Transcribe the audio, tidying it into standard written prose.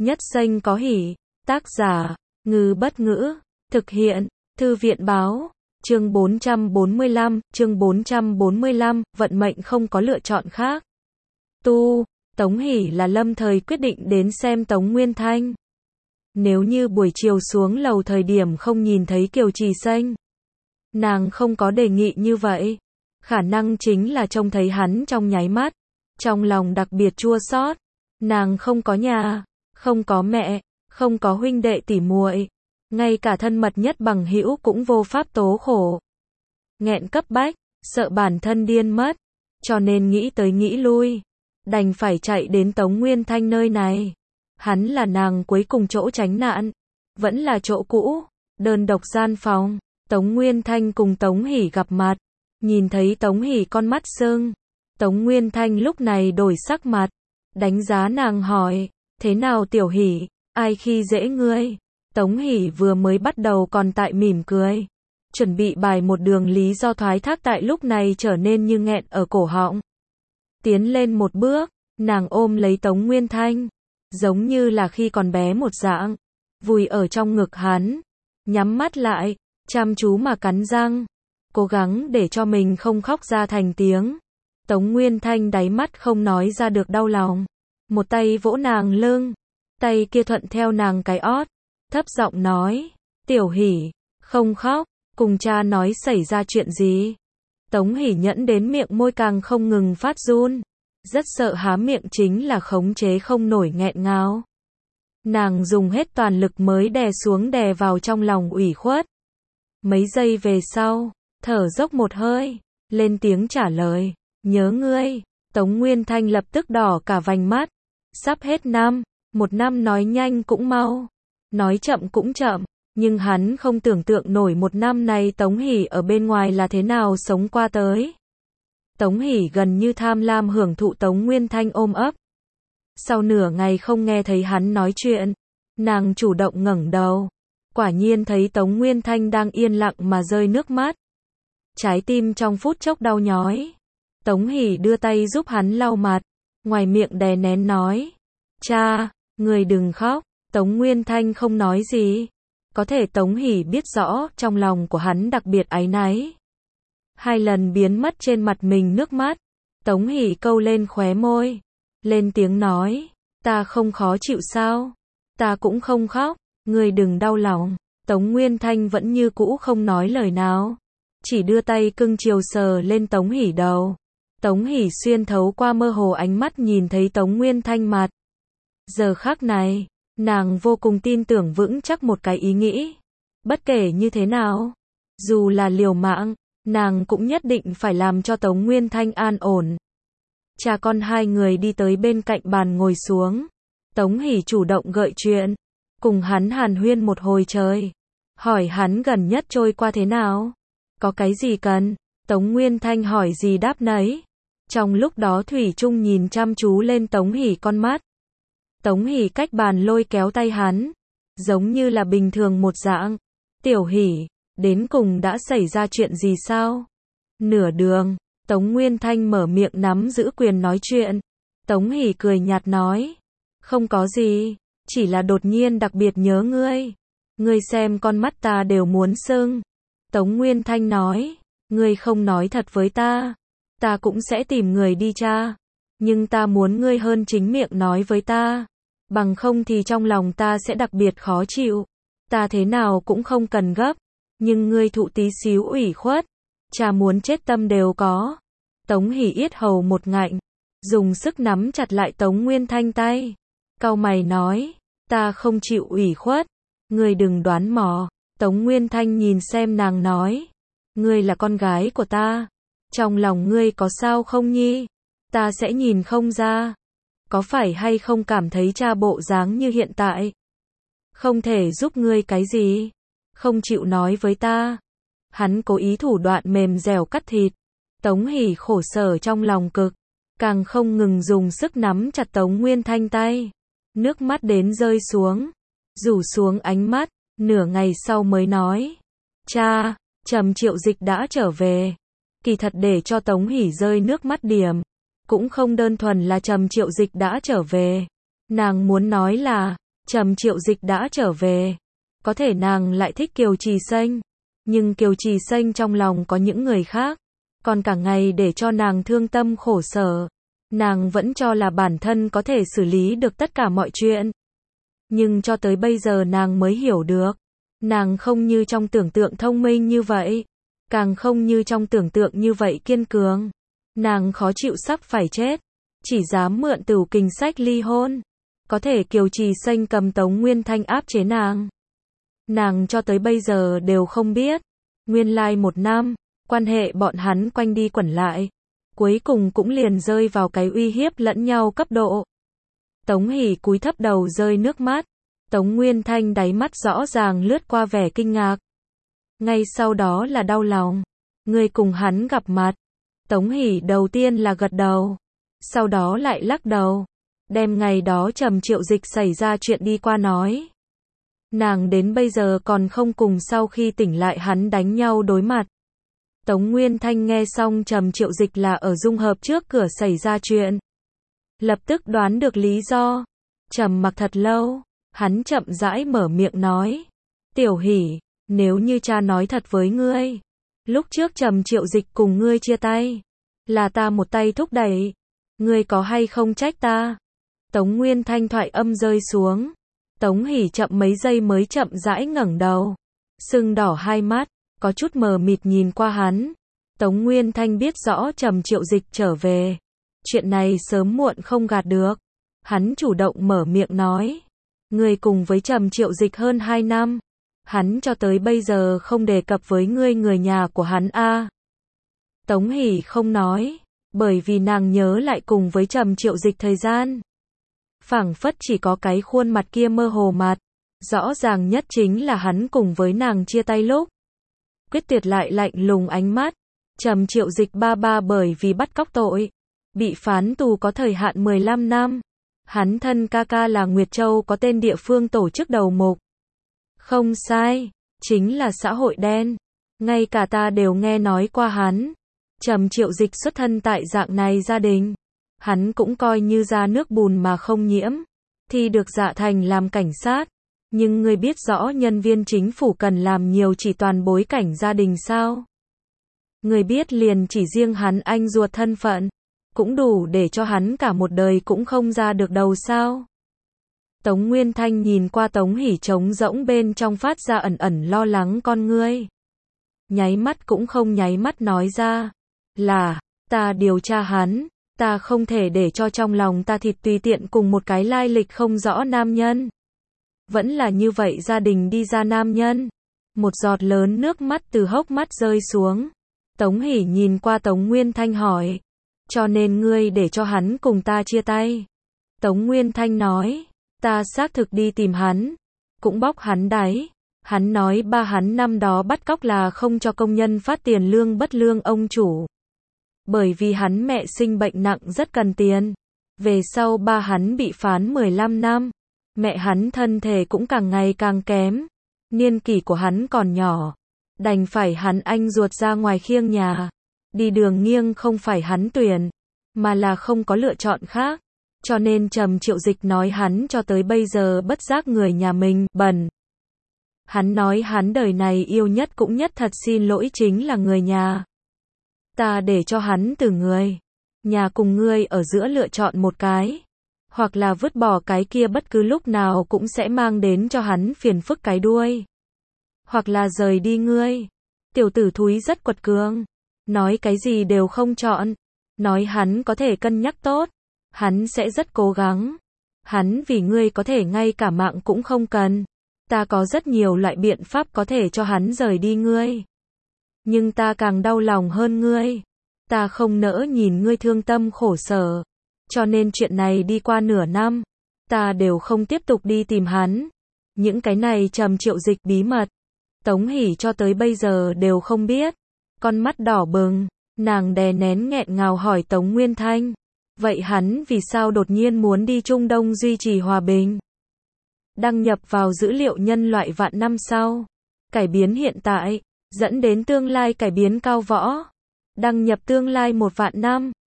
Nhất xanh có hỉ. Tác giả, Ngư Bất Ngữ. Thực hiện, Thư viện Báo. Chương 445, vận mệnh không có lựa chọn khác. Tống Hỷ là lâm thời quyết định đến xem Tống Nguyên Thanh. Nếu như buổi chiều xuống lầu thời điểm không nhìn thấy Kiều Trì Xanh, nàng không có đề nghị như vậy. Khả năng chính là trông thấy hắn trong nháy mắt, trong lòng đặc biệt chua xót. Nàng không có nhà, không có mẹ, không có huynh đệ tỉ muội, ngay cả thân mật nhất bằng hữu cũng vô pháp tố khổ. Nghẹn cấp bách, sợ bản thân điên mất, cho nên nghĩ tới nghĩ lui, đành phải chạy đến Tống Nguyên Thanh nơi này. Hắn là nàng cuối cùng chỗ tránh nạn, vẫn là chỗ cũ, đơn độc gian phòng. Tống Nguyên Thanh cùng Tống Hỷ gặp mặt, nhìn thấy Tống Hỷ con mắt sưng. Tống Nguyên Thanh lúc này đổi sắc mặt, đánh giá nàng hỏi, thế nào Tiểu Hỷ, ai khi dễ ngươi? Tống Hỷ vừa mới bắt đầu còn tại mỉm cười, chuẩn bị bài một đường lý do thoái thác, tại lúc này trở nên như nghẹn ở cổ họng. Tiến lên một bước, nàng ôm lấy Tống Nguyên Thanh, giống như là khi còn bé một dạng, vùi ở trong ngực hắn, nhắm mắt lại, chăm chú mà cắn răng, cố gắng để cho mình không khóc ra thành tiếng. Tống Nguyên Thanh đáy mắt không nói ra được đau lòng, một tay vỗ nàng lưng, tay kia thuận theo nàng cái ót, thấp giọng nói, Tiểu Hỷ, không khóc, cùng cha nói xảy ra chuyện gì. Tống Hỷ nhẫn đến miệng môi càng không ngừng phát run, rất sợ há miệng chính là khống chế không nổi nghẹn ngào. Nàng dùng hết toàn lực mới đè xuống đè vào trong lòng ủy khuất. Mấy giây về sau, thở dốc một hơi, lên tiếng trả lời, nhớ ngươi. Tống Nguyên Thanh lập tức đỏ cả vành mắt, sắp hết năm, một năm nói nhanh cũng mau, nói chậm cũng chậm, nhưng hắn không tưởng tượng nổi một năm này Tống Hỷ ở bên ngoài là thế nào sống qua tới. Tống Hỷ gần như tham lam hưởng thụ Tống Nguyên Thanh ôm ấp. Sau nửa ngày không nghe thấy hắn nói chuyện, nàng chủ động ngẩng đầu, quả nhiên thấy Tống Nguyên Thanh đang yên lặng mà rơi nước mắt. Trái tim trong phút chốc đau nhói. Tống Hỷ đưa tay giúp hắn lau mặt, ngoài miệng đè nén nói, cha, người đừng khóc. Tống Nguyên Thanh không nói gì. Có thể Tống Hỷ biết rõ trong lòng của hắn đặc biệt áy náy. 2 lần biến mất trên mặt mình nước mắt. Tống Hỷ câu lên khóe môi, lên tiếng nói, ta không khó chịu sao? Ta cũng không khóc, ngươi đừng đau lòng. Tống Nguyên Thanh vẫn như cũ không nói lời nào, chỉ đưa tay cưng chiều sờ lên Tống Hỷ đầu. Tống Hỷ xuyên thấu qua mơ hồ ánh mắt nhìn thấy Tống Nguyên Thanh mặt. Giờ khắc này, nàng vô cùng tin tưởng vững chắc một cái ý nghĩ. Bất kể như thế nào, dù là liều mạng, nàng cũng nhất định phải làm cho Tống Nguyên Thanh an ổn. Cha con hai người đi tới bên cạnh bàn ngồi xuống. Tống Hỷ chủ động gợi chuyện, cùng hắn hàn huyên một hồi trời. Hỏi hắn gần nhất trôi qua thế nào, có cái gì cần. Tống Nguyên Thanh hỏi gì đáp nấy. Trong lúc đó thủy chung nhìn chăm chú lên Tống Hỷ con mắt. Tống Hỷ cách bàn lôi kéo tay hắn, giống như là bình thường một dạng. Tiểu Hỷ, đến cùng đã xảy ra chuyện gì sao? Nửa đường, Tống Nguyên Thanh mở miệng nắm giữ quyền nói chuyện. Tống Hỷ cười nhạt nói, không có gì, chỉ là đột nhiên đặc biệt nhớ ngươi. Ngươi xem con mắt ta đều muốn sưng. Tống Nguyên Thanh nói, ngươi không nói thật với ta cũng sẽ tìm người đi tra. Nhưng ta muốn ngươi hơn chính miệng nói với ta. Bằng không thì trong lòng ta sẽ đặc biệt khó chịu. Ta thế nào cũng không cần gấp. Nhưng ngươi thụ tí xíu ủy khuất, cha muốn chết tâm đều có. Tống Hỷ yết hầu một ngạnh, dùng sức nắm chặt lại Tống Nguyên Thanh tay. Cau mày nói, ta không chịu ủy khuất. Ngươi đừng đoán mò. Tống Nguyên Thanh nhìn xem nàng nói, ngươi là con gái của ta. Trong lòng ngươi có sao không nhi? Ta sẽ nhìn không ra. Có phải hay không cảm thấy cha bộ dáng như hiện tại không thể giúp ngươi cái gì? Không chịu nói với ta. Hắn cố ý thủ đoạn mềm dẻo cắt thịt. Tống Hỷ khổ sở trong lòng cực, càng không ngừng dùng sức nắm chặt Tống Nguyên Thanh tay. Nước mắt đến rơi xuống, rủ xuống ánh mắt, nửa ngày sau mới nói, cha, Trầm Triệu Dịch đã trở về. Kỳ thật để cho Tống Hỷ rơi nước mắt điểm, cũng không đơn thuần là Trầm Triệu Dịch đã trở về. Nàng muốn nói là, Trầm Triệu Dịch đã trở về. Có thể nàng lại thích Kiều Trì Xanh, nhưng Kiều Trì Xanh trong lòng có những người khác, còn cả ngày để cho nàng thương tâm khổ sở. Nàng vẫn cho là bản thân có thể xử lý được tất cả mọi chuyện. Nhưng cho tới bây giờ nàng mới hiểu được, nàng không như trong tưởng tượng thông minh như vậy, càng không như trong tưởng tượng như vậy kiên cường. Nàng khó chịu sắp phải chết, chỉ dám mượn Tửu Kình Sách ly hôn. Có thể Kiều Trì Xanh cầm Tống Nguyên Thanh áp chế nàng. Nàng cho tới bây giờ đều không biết, nguyên lai 1 năm, quan hệ bọn hắn quanh đi quẩn lại, cuối cùng cũng liền rơi vào cái uy hiếp lẫn nhau cấp độ. Tống Hỷ cúi thấp đầu rơi nước mắt, Tống Nguyên Thanh đáy mắt rõ ràng lướt qua vẻ kinh ngạc. Ngay sau đó là đau lòng. Ngươi cùng hắn gặp mặt. Tống Hỷ đầu tiên là gật đầu, sau đó lại lắc đầu, đem ngày đó Trầm Triệu Dịch xảy ra chuyện đi qua nói. Nàng đến bây giờ còn không cùng sau khi tỉnh lại hắn đánh nhau đối mặt. Tống Nguyên Thanh nghe xong Trầm Triệu Dịch là ở dung hợp trước cửa xảy ra chuyện, lập tức đoán được lý do. Trầm mặc thật lâu, hắn chậm rãi mở miệng nói, Tiểu Hỷ, nếu như cha nói thật với ngươi, lúc trước Trầm Triệu Dịch cùng ngươi chia tay, là ta một tay thúc đẩy, ngươi có hay không trách ta? Tống Nguyên Thanh thoại âm rơi xuống, Tống Hỷ chậm mấy giây mới chậm rãi ngẩng đầu, sưng đỏ hai mắt, có chút mờ mịt nhìn qua hắn. Tống Nguyên Thanh biết rõ Trầm Triệu Dịch trở về, chuyện này sớm muộn không gạt được. Hắn chủ động mở miệng nói, ngươi cùng với Trầm Triệu Dịch hơn 2 năm, hắn cho tới bây giờ không đề cập với ngươi người nhà của hắn a. Tống Hỷ không nói, bởi vì nàng nhớ lại cùng với Trầm Triệu Dịch thời gian, phảng phất chỉ có cái khuôn mặt kia mơ hồ mặt, rõ ràng nhất chính là hắn cùng với nàng chia tay lúc. Quyết tuyệt lại lạnh lùng ánh mắt. Trầm Triệu Dịch ba ba bởi vì bắt cóc tội, bị phán tù có thời hạn 15 năm. Hắn thân ca ca là Nguyệt Châu có tên địa phương tổ chức đầu mục. Không sai, chính là xã hội đen. Ngay cả ta đều nghe nói qua hắn. Trầm Triệu Dịch xuất thân tại dạng này gia đình, hắn cũng coi như ra nước bùn mà không nhiễm, thì được dạ thành làm cảnh sát. Nhưng ngươi biết rõ nhân viên chính phủ cần làm nhiều chỉ toàn bối cảnh gia đình sao? Ngươi biết liền chỉ riêng hắn anh ruột thân phận, cũng đủ để cho hắn cả một đời cũng không ra được đầu sao? Tống Nguyên Thanh nhìn qua Tống Hỷ trống rỗng bên trong phát ra ẩn ẩn lo lắng con ngươi. Nháy mắt cũng không nháy mắt nói ra, là, ta điều tra hắn, ta không thể để cho trong lòng ta thịt tùy tiện cùng một cái lai lịch không rõ nam nhân. Vẫn là như vậy gia đình đi ra nam nhân. Một giọt lớn nước mắt từ hốc mắt rơi xuống. Tống Hỷ nhìn qua Tống Nguyên Thanh hỏi, cho nên ngươi để cho hắn cùng ta chia tay. Tống Nguyên Thanh nói, ta xác thực đi tìm hắn, cũng bóc hắn đáy. Hắn nói ba hắn năm đó bắt cóc là không cho công nhân phát tiền lương bất lương ông chủ. Bởi vì hắn mẹ sinh bệnh nặng rất cần tiền. Về sau ba hắn bị phán 15 năm. Mẹ hắn thân thể cũng càng ngày càng kém. Niên kỷ của hắn còn nhỏ. Đành phải hắn anh ruột ra ngoài khiêng nhà. Đi đường nghiêng không phải hắn tuyển, mà là không có lựa chọn khác. Cho nên Trầm Triệu Dịch nói hắn cho tới bây giờ bất giác người nhà mình bẩn. Hắn nói hắn đời này yêu nhất cũng nhất thật xin lỗi chính là người nhà. Ta để cho hắn từ người nhà cùng ngươi ở giữa lựa chọn một cái. Hoặc là vứt bỏ cái kia bất cứ lúc nào cũng sẽ mang đến cho hắn phiền phức cái đuôi. Hoặc là rời đi ngươi. Tiểu tử thúi rất quật cường. Nói cái gì đều không chọn. Nói hắn có thể cân nhắc tốt. Hắn sẽ rất cố gắng. Hắn vì ngươi có thể ngay cả mạng cũng không cần. Ta có rất nhiều loại biện pháp có thể cho hắn rời đi ngươi. Nhưng ta càng đau lòng hơn ngươi. Ta không nỡ nhìn ngươi thương tâm khổ sở. Cho nên chuyện này đi qua nửa năm, ta đều không tiếp tục đi tìm hắn. Những cái này Trầm Triệu Dịch bí mật, Tống Hỷ cho tới bây giờ đều không biết. Con mắt đỏ bừng, nàng đè nén nghẹn ngào hỏi Tống Nguyên Thanh. Vậy hắn vì sao đột nhiên muốn đi Trung Đông duy trì hòa bình? Đăng nhập vào dữ liệu nhân loại vạn năm sau. Cải biến hiện tại, dẫn đến tương lai cải biến cao võ. Đăng nhập tương lai 1 vạn năm.